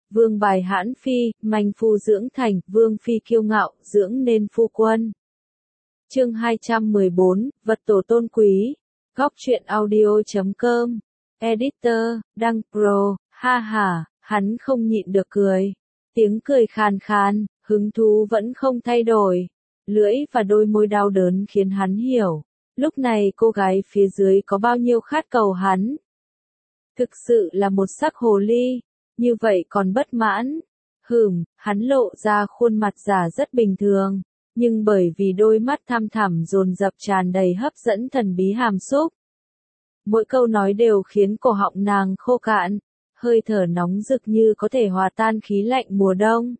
vương bài hãn phi, manh phu dưỡng thành, vương phi kiêu ngạo, dưỡng nên phu quân. Chương 214, vật tổ tôn quý. Góc truyện audio.com. Editor, Đăng Pro, ha ha, hắn không nhịn được cười. Tiếng cười khàn khàn, hứng thú vẫn không thay đổi. Lưỡi và đôi môi đau đớn khiến hắn hiểu. Lúc này cô gái phía dưới có bao nhiêu khát cầu hắn. Thực sự là một sắc hồ ly, như vậy còn bất mãn. Hắn lộ ra khuôn mặt giả rất bình thường, nhưng bởi vì đôi mắt thăm thẳm dồn dập tràn đầy hấp dẫn thần bí hàm xúc. Mỗi câu nói đều khiến cổ họng nàng khô cạn, hơi thở nóng rực như có thể hòa tan khí lạnh mùa đông.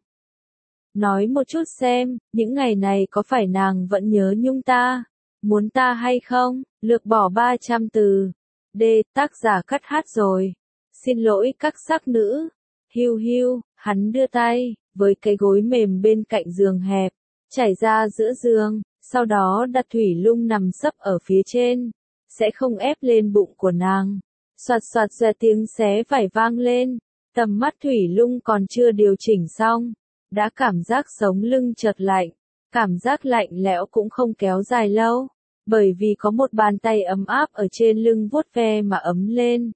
Nói một chút xem, những ngày này có phải nàng vẫn nhớ nhung ta, muốn ta hay không? Lược bỏ 300 từ. Tác giả cắt hát rồi. Xin lỗi các sắc nữ. Hiu, hắn đưa tay, với cái gối mềm bên cạnh giường hẹp, trải ra giữa giường, sau đó đặt thủy lung nằm sấp ở phía trên, sẽ không ép lên bụng của nàng. Soạt ra tiếng xé vải vang lên, tầm mắt thủy lung còn chưa điều chỉnh xong, đã cảm giác sống lưng chợt lạnh, cảm giác lạnh lẽo cũng không kéo dài lâu, bởi vì có một bàn tay ấm áp ở trên lưng vuốt ve mà ấm lên.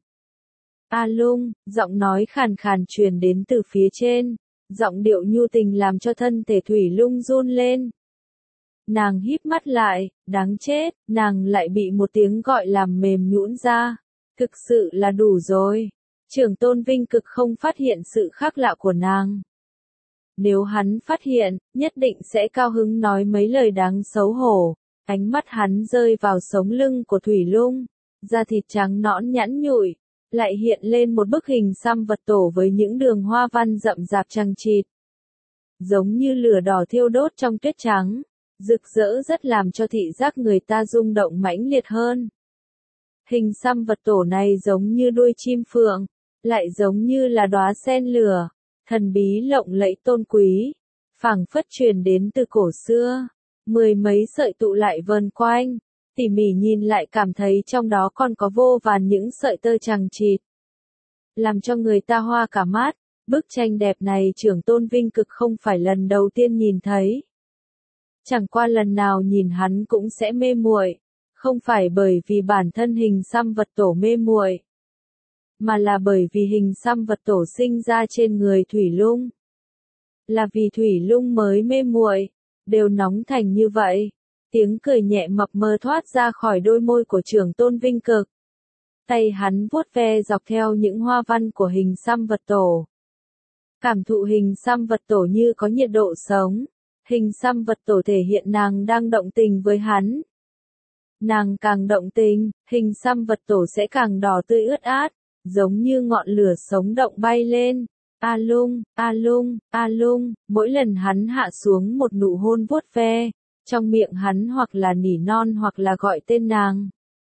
A Lung, giọng nói khàn khàn truyền đến từ phía trên, giọng điệu nhu tình làm cho thân thể thủy lung run lên. Nàng híp mắt lại, đáng chết, nàng lại bị một tiếng gọi làm mềm nhũn ra. Thực sự là đủ rồi. Trưởng tôn Vinh Cực không phát hiện sự khác lạ của nàng. Nếu hắn phát hiện, nhất định sẽ cao hứng nói mấy lời đáng xấu hổ. Ánh mắt hắn rơi vào sống lưng của thủy lung, da thịt trắng nõn nhẵn nhụi, lại hiện lên một bức hình xăm vật tổ với những đường hoa văn rậm rạp chằng chịt. Giống như lửa đỏ thiêu đốt trong tuyết trắng, rực rỡ rất làm cho thị giác người ta rung động mãnh liệt hơn. Hình xăm vật tổ này giống như đuôi chim phượng, lại giống như là đóa sen lửa, thần bí lộng lẫy tôn quý, phảng phất truyền đến từ cổ xưa. Mười mấy sợi tụ lại vần quanh, tỉ mỉ nhìn lại cảm thấy trong đó còn có vô vàn những sợi tơ chằng chịt, làm cho người ta hoa cả mắt. Bức tranh đẹp này trưởng tôn Vinh Cực không phải lần đầu tiên nhìn thấy. Chẳng qua lần nào nhìn hắn cũng sẽ mê muội, không phải bởi vì bản thân hình xăm vật tổ mê muội, mà là bởi vì hình xăm vật tổ sinh ra trên người thủy lung. Là vì thủy lung mới mê muội, đều nóng thành như vậy. Tiếng cười nhẹ mập mờ thoát ra khỏi đôi môi của trưởng tôn Vinh Cực. Tay hắn vuốt ve dọc theo những hoa văn của hình xăm vật tổ. Cảm thụ hình xăm vật tổ như có nhiệt độ sống. Hình xăm vật tổ thể hiện nàng đang động tình với hắn. Nàng càng động tình, hình xăm vật tổ sẽ càng đỏ tươi ướt át, giống như ngọn lửa sống động bay lên. A Lung, mỗi lần hắn hạ xuống một nụ hôn vuốt ve, trong miệng hắn hoặc là nỉ non hoặc là gọi tên nàng.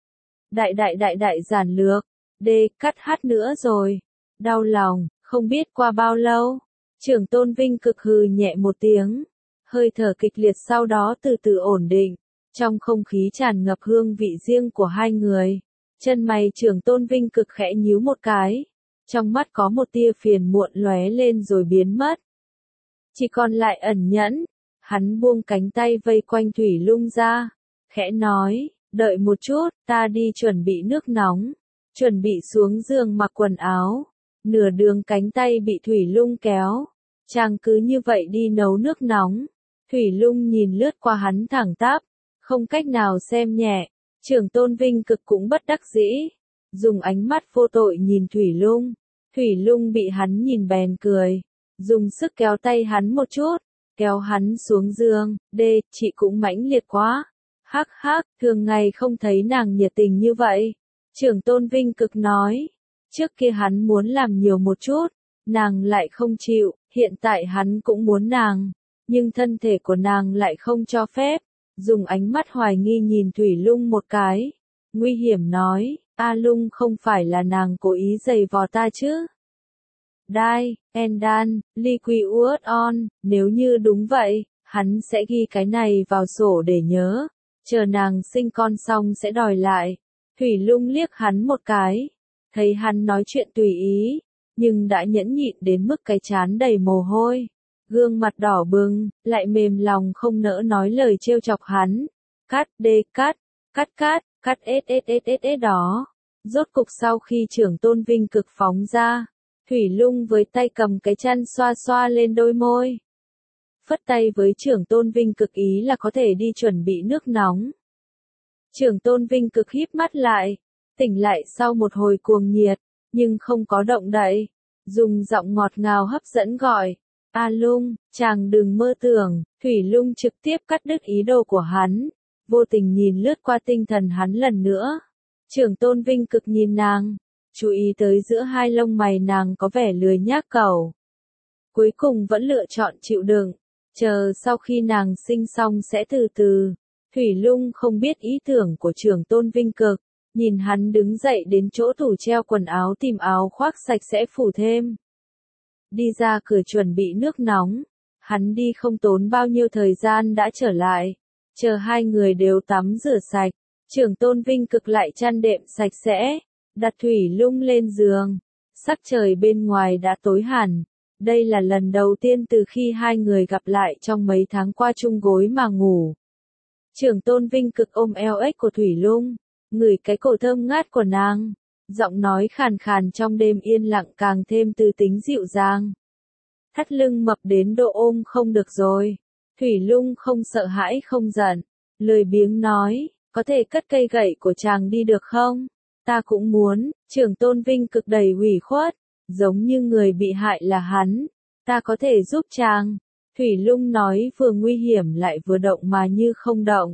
Đại giản lược, cắt hát nữa rồi. Đau lòng, không biết qua bao lâu. Trưởng tôn Vinh Cực hừ nhẹ một tiếng. Hơi thở kịch liệt sau đó từ từ ổn định. Trong không khí tràn ngập hương vị riêng của hai người. Chân mày trưởng tôn Vinh Cực khẽ nhíu một cái. Trong mắt có một tia phiền muộn lóe lên rồi biến mất. Chỉ còn lại ẩn nhẫn. Hắn buông cánh tay vây quanh thủy lung ra. Khẽ nói, đợi một chút, ta đi chuẩn bị nước nóng. Chuẩn bị xuống giường mặc quần áo. Nửa đường cánh tay bị thủy lung kéo. Chàng cứ như vậy đi nấu nước nóng. Thủy lung nhìn lướt qua hắn thẳng tắp. Không cách nào xem nhẹ. Trưởng tôn Vinh Cực cũng bất đắc dĩ. Dùng ánh mắt vô tội nhìn Thủy Lung. Thủy Lung bị hắn nhìn bèn cười. Dùng sức kéo tay hắn một chút. Kéo hắn xuống giường. Chị cũng mãnh liệt quá. Hắc, thường ngày không thấy nàng nhiệt tình như vậy. Trưởng tôn Vinh Cực nói. Trước kia hắn muốn làm nhiều một chút. Nàng lại không chịu. Hiện tại hắn cũng muốn nàng. Nhưng thân thể của nàng lại không cho phép. Dùng ánh mắt hoài nghi nhìn Thủy Lung một cái. Nguy hiểm nói, A Lung không phải là nàng cố ý giày vò ta chứ. Endan, Liquius on, nếu như đúng vậy, hắn sẽ ghi cái này vào sổ để nhớ. Chờ nàng sinh con xong sẽ đòi lại. Thủy Lung liếc hắn một cái. Thấy hắn nói chuyện tùy ý. nhưng đã nhẫn nhịn đến mức cái trán đầy mồ hôi. Gương mặt đỏ bừng, lại mềm lòng không nỡ nói lời trêu chọc hắn. Cắt đê cắt, cắt đó. Rốt cục sau khi trưởng tôn vinh cực phóng ra, Thủy Lung với tay cầm cái chăn xoa xoa lên đôi môi. Phất tay với trưởng tôn vinh cực ý là có thể đi chuẩn bị nước nóng. Trưởng tôn vinh cực híp mắt lại, tỉnh lại sau một hồi cuồng nhiệt, nhưng không có động đậy, dùng giọng ngọt ngào hấp dẫn gọi. A Lung, chàng đừng mơ tưởng. Thủy Lung trực tiếp cắt đứt ý đồ của hắn, vô tình nhìn lướt qua tinh thần hắn lần nữa. Trưởng tôn vinh cực nhìn nàng, chú ý tới giữa hai lông mày nàng có vẻ lười nhác cẩu. Cuối cùng vẫn lựa chọn chịu đựng, chờ sau khi nàng sinh xong sẽ từ từ. Thủy Lung không biết ý tưởng của trưởng tôn vinh cực, nhìn hắn đứng dậy đến chỗ tủ treo quần áo tìm áo khoác sạch sẽ phủ thêm. Đi ra cửa chuẩn bị nước nóng, hắn đi không tốn bao nhiêu thời gian đã trở lại, chờ hai người đều tắm rửa sạch, trưởng tôn vinh cực lại chăn đệm sạch sẽ, đặt Thủy Lung lên giường, sắc trời bên ngoài đã tối hẳn, đây là lần đầu tiên từ khi hai người gặp lại trong mấy tháng qua chung gối mà ngủ. Trưởng tôn vinh cực ôm eo ếch của Thủy Lung, ngửi cái cổ thơm ngát của nàng. Giọng nói khàn khàn trong đêm yên lặng càng thêm tư tính dịu dàng. Thắt lưng mập đến độ ôm không được rồi. Thủy Lung không sợ hãi không giận, lười biếng nói, có thể cất cây gậy của chàng đi được không? Ta cũng muốn. Trưởng tôn vinh cực đầy ủy khuất, giống như người bị hại là hắn. Ta có thể giúp chàng. Thủy Lung nói vừa nguy hiểm lại vừa động mà như không động.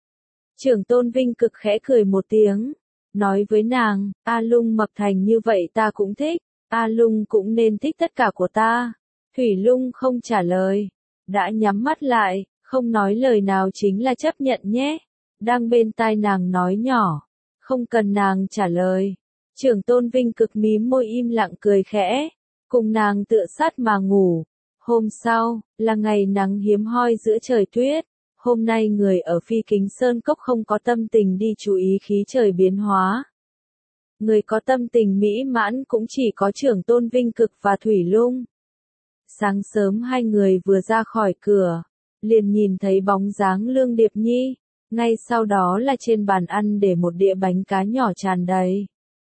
Trưởng tôn vinh cực khẽ cười một tiếng. Nói với nàng, A Lung mập thành như vậy ta cũng thích, A Lung cũng nên thích tất cả của ta. Thủy Lung không trả lời, đã nhắm mắt lại, không nói lời nào chính là chấp nhận nhé. Đang bên tai nàng nói nhỏ, không cần nàng trả lời. Trưởng tôn vinh cực mím môi im lặng cười khẽ, cùng nàng tựa sát mà ngủ. Hôm sau, là ngày nắng hiếm hoi giữa trời tuyết. Hôm nay người ở Phi Kính Sơn Cốc không có tâm tình đi chú ý khí trời biến hóa. Người có tâm tình mỹ mãn cũng chỉ có trưởng tôn vinh cực và Thủy Lung. Sáng sớm hai người vừa ra khỏi cửa, liền nhìn thấy bóng dáng Lương Điệp Nhi, ngay sau đó là trên bàn ăn để một đĩa bánh cá nhỏ tràn đầy.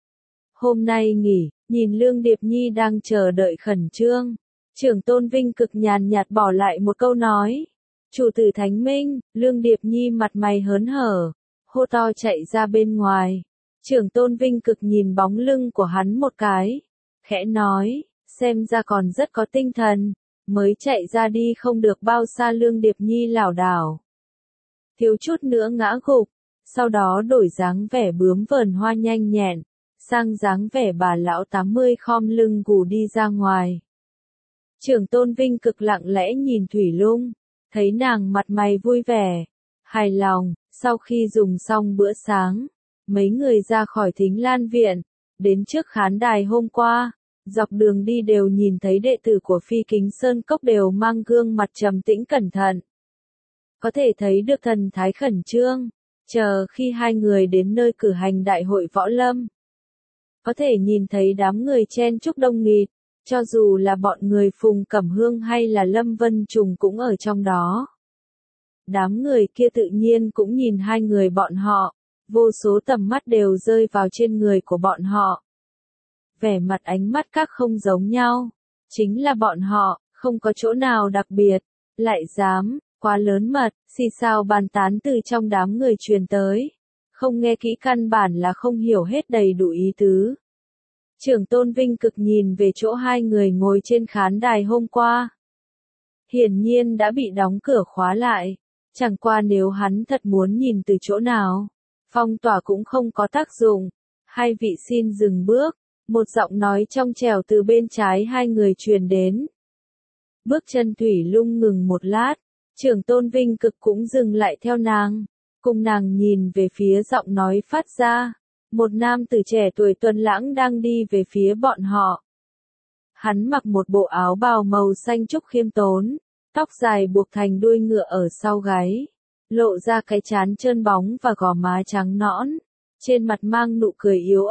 Hôm nay nghỉ, nhìn Lương Điệp Nhi đang chờ đợi khẩn trương, trưởng tôn vinh cực nhàn nhạt bỏ lại một câu nói. Chủ tử Thánh Minh. Lương Điệp Nhi mặt mày hớn hở, hô to chạy ra bên ngoài. Trưởng tôn vinh cực nhìn bóng lưng của hắn một cái, khẽ nói, xem ra còn rất có tinh thần, mới chạy ra đi không được bao xa. Lương Điệp Nhi lảo đảo, thiếu chút nữa ngã gục, sau đó đổi dáng vẻ bướm vờn hoa nhanh nhẹn, sang dáng vẻ bà lão 80 khom lưng gù đi ra ngoài. Trưởng tôn vinh cực lặng lẽ nhìn Thủy Lung. Thấy nàng mặt mày vui vẻ, hài lòng, sau khi dùng xong bữa sáng, mấy người ra khỏi Thính Lan Viện, đến trước khán đài hôm qua, dọc đường đi đều nhìn thấy đệ tử của Phi Kính Sơn Cốc đều mang gương mặt trầm tĩnh cẩn thận. Có thể thấy được thần thái khẩn trương, chờ khi hai người đến nơi cử hành đại hội võ lâm. Có thể nhìn thấy đám người chen chúc đông nghịt. Cho dù là bọn người Phùng Cẩm Hương hay là Lâm Vân Trùng cũng ở trong đó. Đám người kia tự nhiên cũng nhìn hai người bọn họ, vô số tầm mắt đều rơi vào trên người của bọn họ. Vẻ mặt ánh mắt các không giống nhau, chính là bọn họ, không có chỗ nào đặc biệt, lại dám, quá lớn mật, xì xào bàn tán từ trong đám người truyền tới. Không nghe kỹ căn bản là không hiểu hết đầy đủ ý tứ. Trưởng tôn vinh cực nhìn về chỗ hai người ngồi trên khán đài hôm qua. Hiển nhiên đã bị đóng cửa khóa lại. Chẳng qua nếu hắn thật muốn nhìn từ chỗ nào, phong tỏa cũng không có tác dụng. Hai vị xin dừng bước. Một giọng nói trong trẻo từ bên trái hai người truyền đến. Bước chân Thủy Lung ngừng một lát. Trưởng tôn vinh cực cũng dừng lại theo nàng. Cùng nàng nhìn về phía giọng nói phát ra. Một nam tử trẻ tuổi tuấn lãng đang đi về phía bọn họ. Hắn mặc một bộ áo bào màu xanh trúc khiêm tốn, tóc dài buộc thành đuôi ngựa ở sau gáy, lộ ra cái trán trơn bóng và gò má trắng nõn, trên mặt mang nụ cười yếu ớt,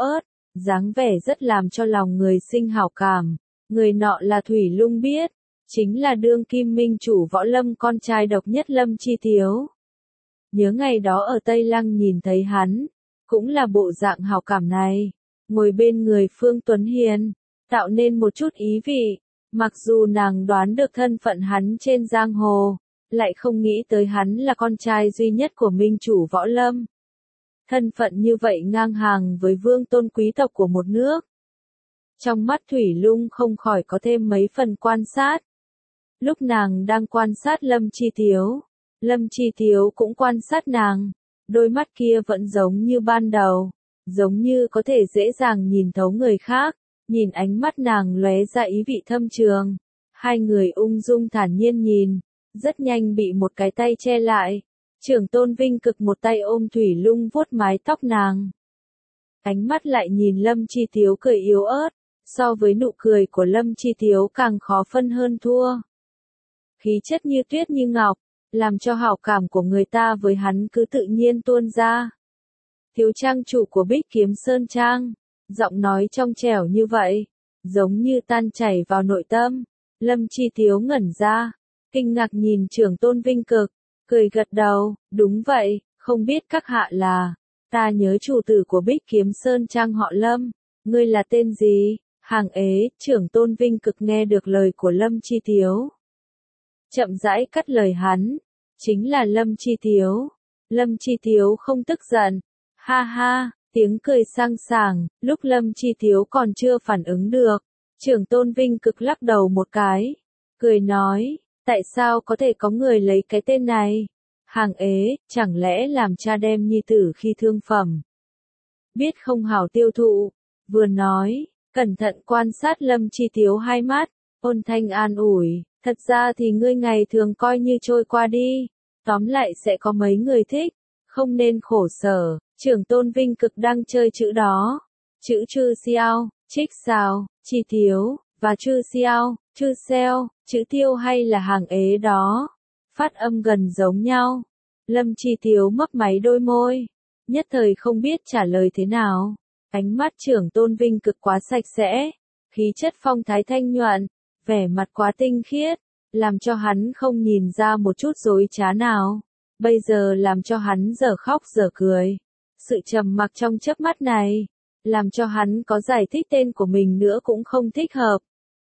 dáng vẻ rất làm cho lòng người sinh hảo cảm. Người nọ là Thủy Lung biết, chính là đương kim minh chủ Võ Lâm con trai độc nhất Lâm Chi Tiếu. Nhớ ngày đó ở Tây Lăng nhìn thấy hắn, cũng là bộ dạng hảo cảm này, ngồi bên người Phương Tuấn Hiền, tạo nên một chút ý vị, mặc dù nàng đoán được thân phận hắn trên giang hồ, lại không nghĩ tới hắn là con trai duy nhất của minh chủ Võ Lâm. Thân phận như vậy ngang hàng với vương tôn quý tộc của một nước. Trong mắt Thủy Lung không khỏi có thêm mấy phần quan sát. Lúc nàng đang quan sát Lâm Chi Tiếu, Lâm Chi Tiếu cũng quan sát nàng, đôi mắt kia vẫn giống như ban đầu, giống như có thể dễ dàng nhìn thấu người khác, nhìn ánh mắt nàng lóe ra ý vị thâm trường. Hai người ung dung thản nhiên nhìn, rất nhanh bị một cái tay che lại. Trưởng Tôn Vinh Cực một tay ôm Thủy Lung vuốt mái tóc nàng. Ánh mắt lại nhìn Lâm Chi Tiếu cười yếu ớt, so với nụ cười của Lâm Chi Tiếu càng khó phân hơn thua. Khí chất như tuyết như ngọc, làm cho hảo cảm của người ta với hắn cứ tự nhiên tuôn ra. Thiếu trang chủ của Bích Kiếm Sơn Trang, giọng nói trong trẻo như vậy, giống như tan chảy vào nội tâm. Lâm Chi Tiếu ngẩn ra, kinh ngạc nhìn Trưởng Tôn Vinh Cực, cười gật đầu, đúng vậy, không biết các hạ là, ta nhớ chủ tử của Bích Kiếm Sơn Trang họ Lâm, ngươi là tên gì? Hàng ế, Trưởng Tôn Vinh Cực nghe được lời của Lâm Chi Tiếu. Chậm rãi cắt lời hắn, chính là Lâm Chi Tiếu. Lâm Chi Tiếu không tức giận, ha ha, tiếng cười sang sảng, lúc Lâm Chi Tiếu còn chưa phản ứng được, Trưởng Tôn Vinh Cực lắc đầu một cái, cười nói, tại sao có thể có người lấy cái tên này? Hàng ế, chẳng lẽ làm cha đem nhi tử khi thương phẩm? Biết không hảo tiêu thụ, vừa nói, cẩn thận quan sát Lâm Chi Tiếu hai mắt, ôn thanh an ủi, thật ra thì ngươi ngày thường coi như trôi qua đi, tóm lại sẽ có mấy người thích, không nên khổ sở. Trưởng Tôn Vinh Cực đang chơi chữ đó, chữ chư xiao, trích sao, Chi Tiếu, và chư xiao, chư xeo, chữ tiêu hay là hàng ế đó, phát âm gần giống nhau. Lâm Chi Tiếu mấp máy đôi môi, nhất thời không biết trả lời thế nào. Ánh mắt Trưởng Tôn Vinh Cực quá sạch sẽ, khí chất phong thái thanh nhuận, vẻ mặt quá tinh khiết, làm cho hắn không nhìn ra một chút dối trá nào. Bây giờ làm cho hắn dở khóc dở cười. Sự trầm mặc trong chớp mắt này, làm cho hắn có giải thích tên của mình nữa cũng không thích hợp.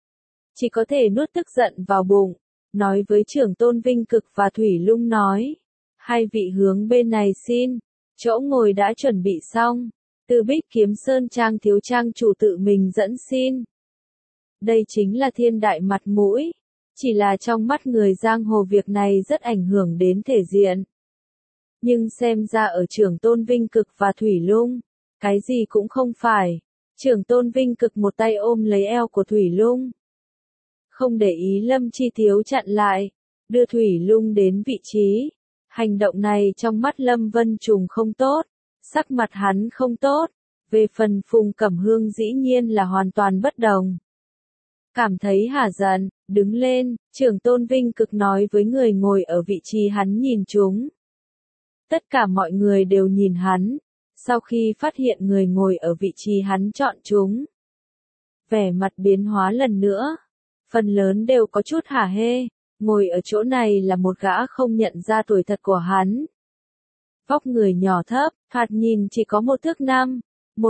Chỉ có thể nuốt tức giận vào bụng, nói với Trưởng Tôn Vinh Cực và Thủy Lung nói, hai vị hướng bên này xin, chỗ ngồi đã chuẩn bị xong, từ Bích Kiếm Sơn Trang thiếu trang chủ tự mình dẫn xin. Đây chính là thiên đại mặt mũi, chỉ là trong mắt người giang hồ việc này rất ảnh hưởng đến thể diện. Nhưng xem ra ở Trưởng Tôn Vinh Cực và Thủy Lung, cái gì cũng không phải. Trưởng Tôn Vinh Cực một tay ôm lấy eo của Thủy Lung, không để ý Lâm Chi Tiếu chặn lại, đưa Thủy Lung đến vị trí. Hành động này trong mắt Lâm Vân Trùng không tốt, sắc mặt hắn không tốt, về phần Phùng Cẩm Hương dĩ nhiên là hoàn toàn bất đồng. Cảm thấy hả giận, đứng lên, Trưởng Tôn Vinh Cực nói với người ngồi ở vị trí hắn nhìn chúng. Tất cả mọi người đều nhìn hắn, sau khi phát hiện người ngồi ở vị trí hắn chọn chúng. Vẻ mặt biến hóa lần nữa, phần lớn đều có chút hả hê, ngồi ở chỗ này là một gã không nhận ra tuổi thật của hắn. Vóc người nhỏ thấp, thoạt nhìn chỉ có 1 thước 5,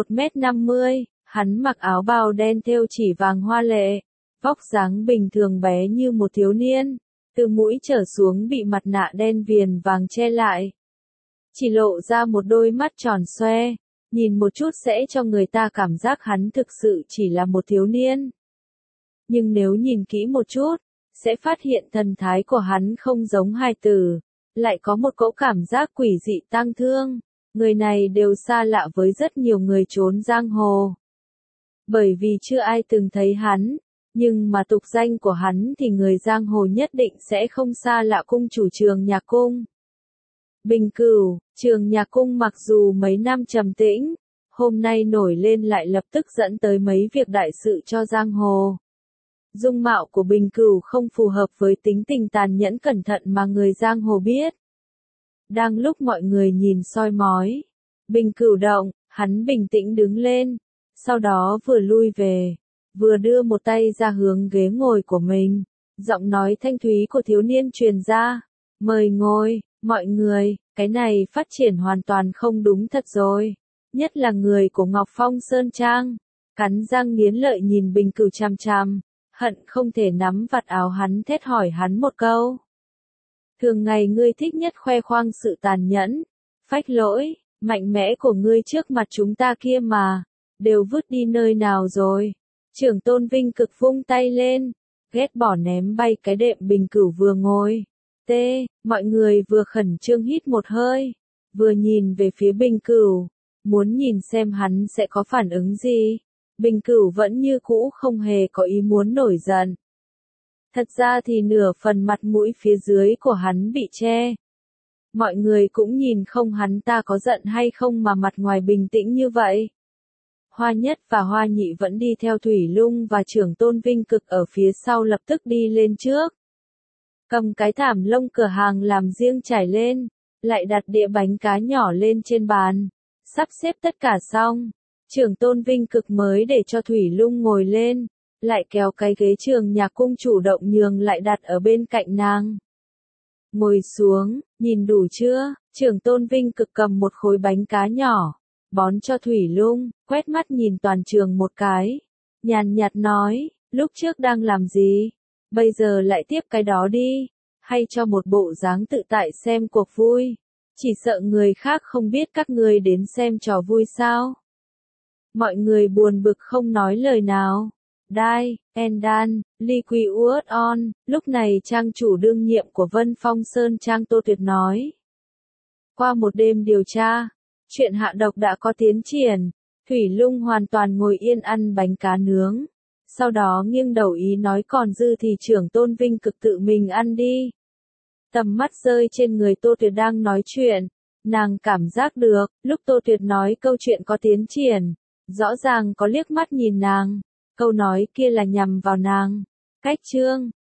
1m50, hắn mặc áo bào đen thêu chỉ vàng hoa lệ, vóc dáng bình thường bé như một thiếu niên, từ mũi trở xuống bị mặt nạ đen viền vàng che lại. Chỉ lộ ra một đôi mắt tròn xoe, nhìn một chút sẽ cho người ta cảm giác hắn thực sự chỉ là một thiếu niên. Nhưng nếu nhìn kỹ một chút, sẽ phát hiện thần thái của hắn không giống hài tử, lại có một cỗ cảm giác quỷ dị tang thương. Người này đều xa lạ với rất nhiều người trốn giang hồ. Bởi vì chưa ai từng thấy hắn, nhưng mà tục danh của hắn thì người giang hồ nhất định sẽ không xa lạ cung chủ Trường Nhạc Cung. Bình Cửu, Trường Nhạc Cung mặc dù mấy năm trầm tĩnh, hôm nay nổi lên lại lập tức dẫn tới mấy việc đại sự cho giang hồ. Dung mạo của Bình Cửu không phù hợp với tính tình tàn nhẫn cẩn thận mà người giang hồ biết. Đang lúc mọi người nhìn soi mói, Bình Cửu động, hắn bình tĩnh đứng lên, Sau đó vừa lui về, vừa đưa một tay ra hướng ghế ngồi của mình. Giọng nói thanh thúy của thiếu niên truyền ra. Mời ngồi, mọi người, cái này phát triển hoàn toàn không đúng thật rồi. Nhất là người của Ngọc Phong Sơn Trang. Cắn răng nghiến lợi nhìn Bình Cửu chằm chằm, hận không thể nắm vạt áo hắn thét hỏi hắn một câu. Thường ngày ngươi thích nhất khoe khoang sự tàn nhẫn, phách lỗi, mạnh mẽ của ngươi trước mặt chúng ta kia mà, đều vứt đi nơi nào rồi. Trưởng Tôn Vinh Cực vung tay lên, ghét bỏ ném bay cái đệm Bình Cửu vừa ngồi. Mọi người vừa khẩn trương hít một hơi, vừa nhìn về phía Bình Cửu, muốn nhìn xem hắn sẽ có phản ứng gì. Bình Cửu vẫn như cũ không hề có ý muốn nổi giận. Thật ra thì nửa phần mặt mũi phía dưới của hắn bị che. Mọi người cũng nhìn không hắn ta có giận hay không mà mặt ngoài bình tĩnh như vậy. Hoa Nhất và Hoa Nhị vẫn đi theo Thủy Lung và Trưởng Tôn Vinh Cực ở phía sau lập tức đi lên trước. Cầm cái thảm lông cửa hàng làm riêng trải lên, lại đặt đĩa bánh cá nhỏ lên trên bàn. Sắp xếp tất cả xong, Trưởng Tôn Vinh Cực mới để cho Thủy Lung ngồi lên, lại kéo cái ghế Trường Nhạc Cung chủ động nhường lại đặt ở bên cạnh nàng. Ngồi xuống, nhìn đủ chưa? Trưởng Tôn Vinh Cực cầm một khối bánh cá nhỏ, bón cho Thủy Lung, quét mắt nhìn toàn trường một cái, nhàn nhạt nói, lúc trước đang làm gì? Bây giờ lại tiếp cái đó đi, hay cho một bộ dáng tự tại xem cuộc vui, chỉ sợ người khác không biết các ngươi đến xem trò vui sao? Mọi người buồn bực không nói lời nào. Dai, Endan, Ly Quy Uất On, lúc này trang chủ đương nhiệm của Vân Phong Sơn Trang Tô Tuyệt nói. Qua một đêm điều tra, chuyện hạ độc đã có tiến triển, Thủy Lung hoàn toàn ngồi yên ăn bánh cá nướng. Sau đó nghiêng đầu ý nói còn dư thì Trưởng Tôn Vinh Cực tự mình ăn đi. Tầm mắt rơi trên người Tô Tuyệt đang nói chuyện, nàng cảm giác được, lúc Tô Tuyệt nói câu chuyện có tiến triển, rõ ràng có liếc mắt nhìn nàng. Câu nói kia là nhằm vào nàng. Cách chương